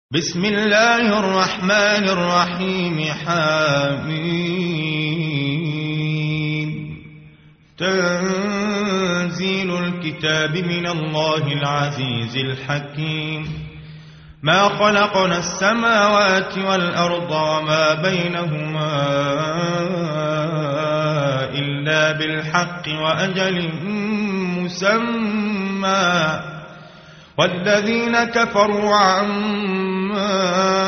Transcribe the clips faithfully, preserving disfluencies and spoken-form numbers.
بسم الله الرحمن الرحيم. حميم. تنزيل الكتاب من الله العزيز الحكيم. ما خلقنا السماوات والأرض وما بينهما إلا بالحق وأجل مسمى، والذين كفروا عما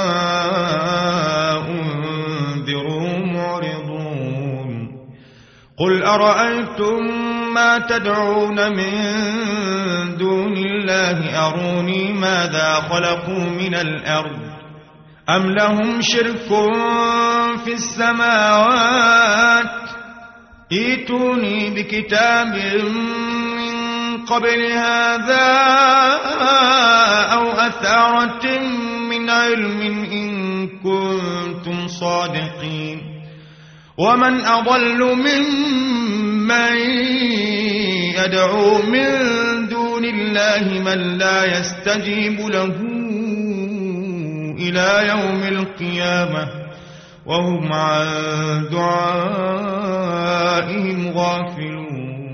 أنذروا معرضون. قل أرأيتم ما تدعون من دون الله أروني ماذا خلقوا من الأرض أم لهم شرك في السماوات ائتوني بكتاب قبل هذا أو أثارة من علم إن كنتم صادقين. ومن أضل ممن يدعو من دون الله من لا يستجيب له إلى يوم القيامة وهم عن دعائهم غافلون.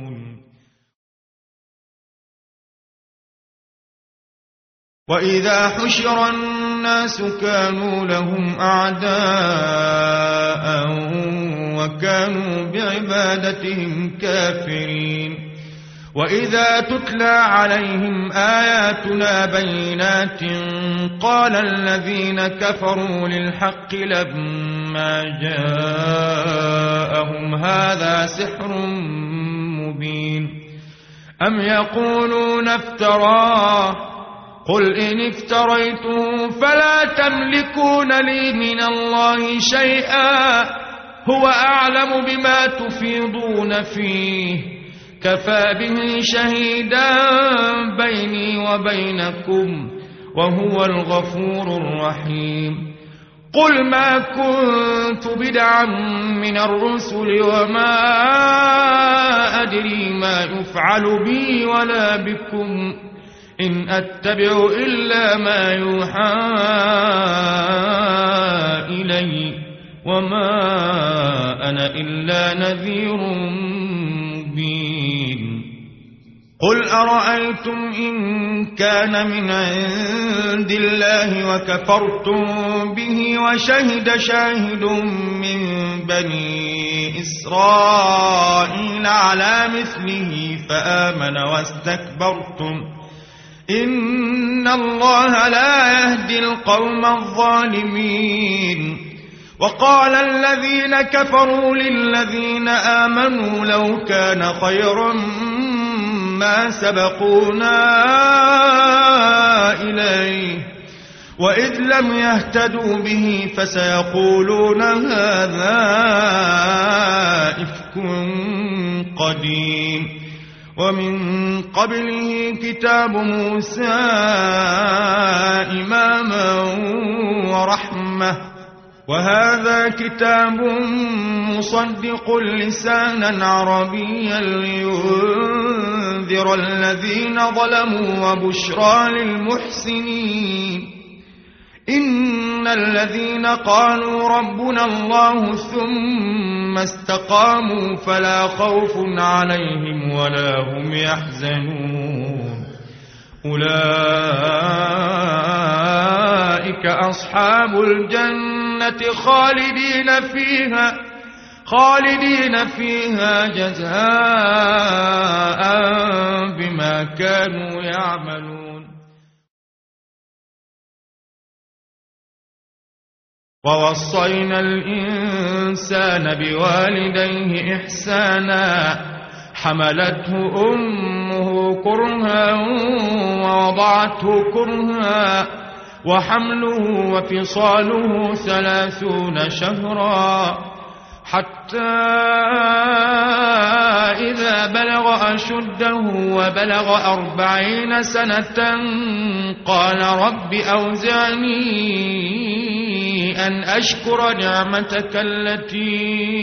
وإذا حشر الناس كانوا لهم أعداء وكانوا بعبادتهم كافرين. وإذا تتلى عليهم آياتنا بينات قال الذين كفروا للحق لما جاءهم هذا سحر مبين. أم يقولون افتراه قل إن افتريته فلا تملكون لي من الله شيئا هو أعلم بما تفيضون فيه كفى به شهيدا بيني وبينكم وهو الغفور الرحيم. قل ما كنت بدعا من الرسل وما أدري ما يفعل بي ولا بكم إن أتبع إلا ما يوحى إلي وما أنا إلا نذير مبين. قل أرأيتم إن كان من عند الله وكفرتم به وشهد شاهد من بني إسرائيل على مثله فآمن واستكبرتم إن الله لا يهدي القوم الظالمين. وقال الذين كفروا للذين آمنوا لو كان خيرا ما سبقونا إليه وإذ لم يهتدوا به فسيقولون هذا إفك قديم. ومن قبله كتاب موسى إماما ورحمة وهذا كتاب مصدق لسانا عربيا لينذر الذين ظلموا وبشرى للمحسنين. إن الذين قالوا ربنا الله ثم استقاموا فلا خوف عليهم ولا هم يحزنون أولئك أصحاب الجنة خالدين فيها خالدين فيها جزاء بما كانوا يعملون. ووصينا الإنسان بوالديه إحسانا حملته أمه كرها ووضعته كرها وحمله وفصاله ثلاثون شهرا حتى إذا بلغ أشده وبلغ أربعين سنة قال رب أوزعني أن أشكر نعمتك التي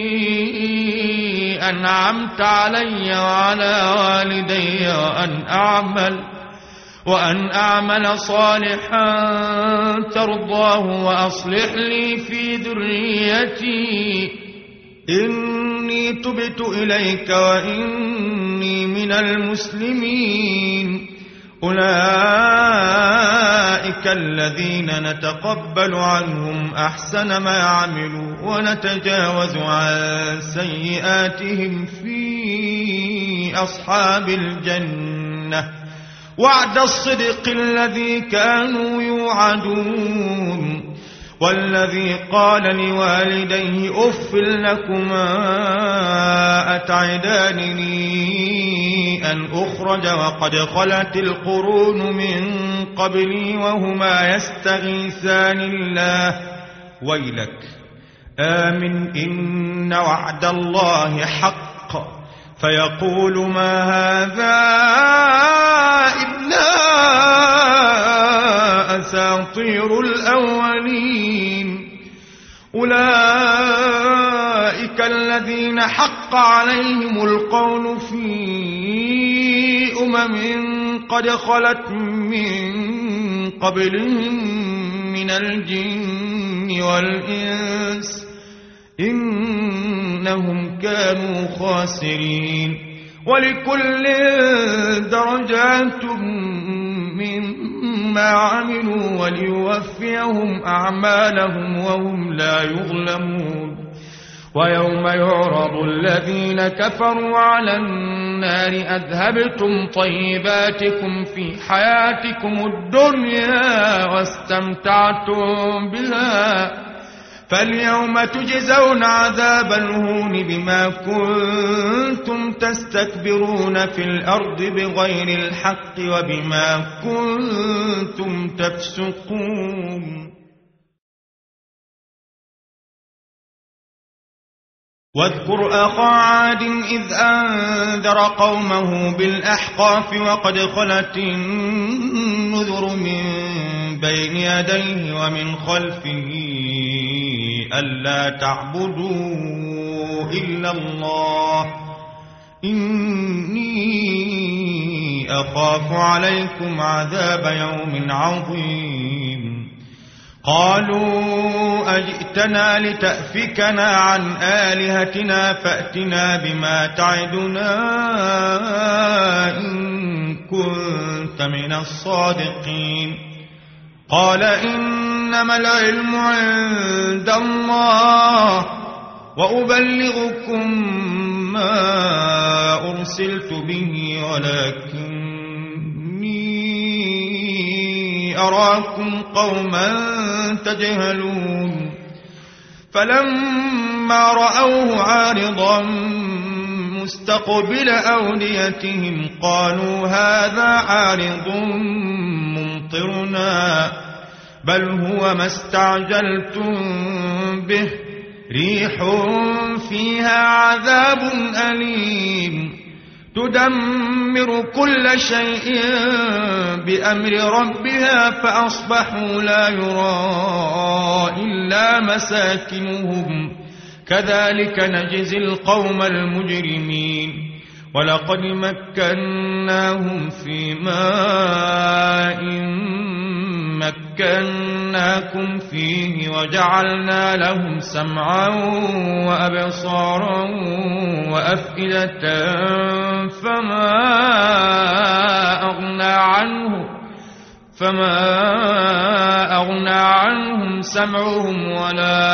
أنعمت علي وعلى والدي وأن أعمل وأن أعمل صالحا ترضاه وأصلح لي في ذريتي إني تبت إليك وإني من المسلمين. أولئك الذين نتقبل عنهم أحسن ما عملوا ونتجاوز عن سيئاتهم في أصحاب الجنة وعد الصدق الذي كانوا يوعدون. والذي قال لوالديه أف لكما أتعدانني أن أخرج وقد خلت القرون من قبلي وهما يستغيثان الله ويلك آمن إن وعد الله حق فيقول ما هذا إلا أساطير الأولين. أولئك الذين حق عليهم القول في أمم قد خلت من قبلهم من الجن والإنس إنهم كانوا خاسرين. ولكل درجات مما عملوا وليوفيهم أعمالهم وهم لا يظلمون. ويوم يعرض الذين كفروا على النار أذهبتم طيباتكم في حياتكم الدنيا واستمتعتم بها فاليوم تجزون عذاب الهون بما كنتم تستكبرون في الأرض بغير الحق وبما كنتم تفسقون. واذكر أخا عاد إذ أنذر قومه بالأحقاف وقد خلت النذر من بين يديه ومن خلفه ألا تعبدوا إلا الله إني أخاف عليكم عذاب يوم عظيم. قالوا أجئتنا لتأفكنا عن آلهتنا فأتنا بما تعدنا إن كنت من الصادقين. قال إنما العلم عند الله وأبلغكم ما أرسلت به ولكني أراكم قوما تجهلون. فلما رأوه عارضا مستقبل أوديتهم قالوا هذا عارض ممطرنا بل هو ما استعجلتم به ريح فيها عذاب أليم تدمر كل شيء بأمر ربها فأصبحوا لا يرى إلا مساكنهم كذلك نجزي القوم المجرمين. ولقد مكناهم في ماء مكناكم فيه وجعلنا لهم سمعا وأبصارا وأفئدة فما أغنى عنه فما أغنى عنهم سمعهم ولا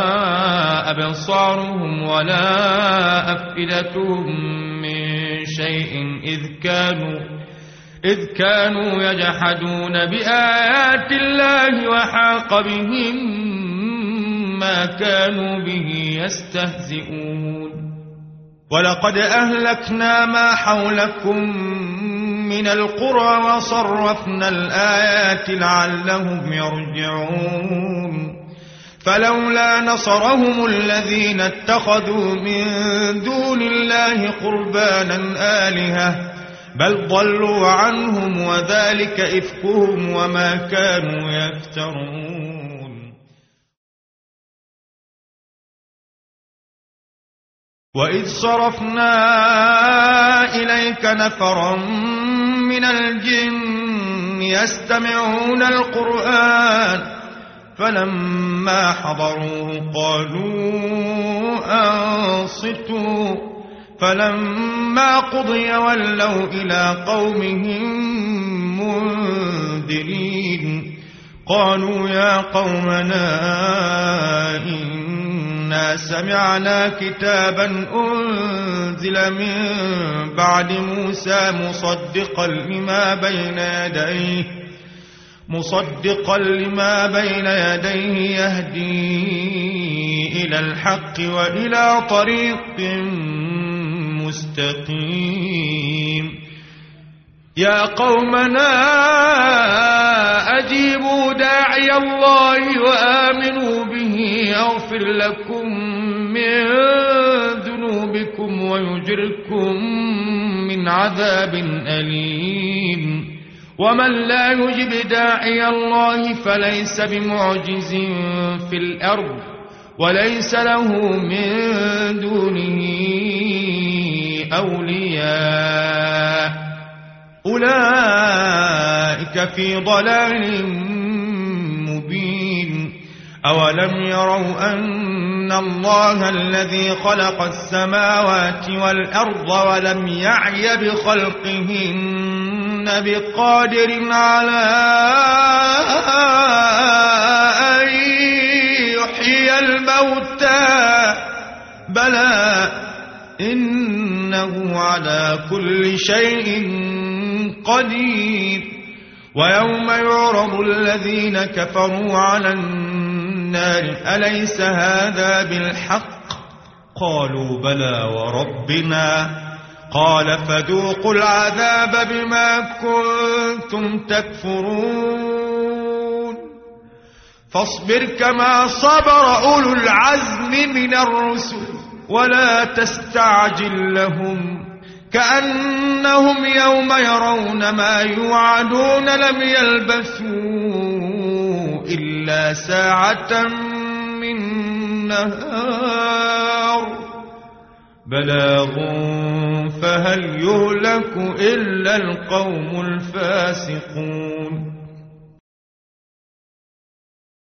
أبصارهم ولا أفئدتهم من شيء إذ كانوا إذ كانوا يجحدون بآيات الله وحاق بهم ما كانوا به يستهزئون. ولقد أهلكنا ما حولكم من القرى وصرفنا الآيات لعلهم يرجعون. فلولا نصرهم الذين اتخذوا من دون الله قربانا آلهة بل ضلوا عنهم وذلك إفكهم وما كانوا يفترون. وإذ صرفنا إليك نفرا من الجن يستمعون القرآن فلما حضروه قالوا أنصتوا فلما قضي ولوا إلى قومهم منذرين قالوا يا قومنا إنا سمعنا كتابا أنزل من بعد موسى مصدقا لما بين يديه مصدقا لما بين يديه يهدي إلى الحق وإلى طريق مستقيم يا قومنا أجيبوا داعي الله وآمنوا به يغفر لكم من ذنوبكم ويجركم من عذاب أليم ومن لا يجب داعي الله فليس بمعجز في الأرض وليس له من دونه أولياء أولئك في ضلال مبين أولم يروا أن الله الذي خلق السماوات والأرض ولم يعي بخلقهن بقادر على أن يحيي الموتى بلى إنه على كل شيء قدير ويوم يعرض الذين كفروا على النار أليس هذا بالحق قالوا بلى وربنا قال فذوقوا العذاب بما كنتم تكفرون فاصبر كما صبر أولو العزم من الرسل ولا تستعجل لهم كأنهم يوم يرون ما يوعدون لم يلبثوا إلا ساعة من نهار بلاغ فهل يهلك إلا القوم الفاسقون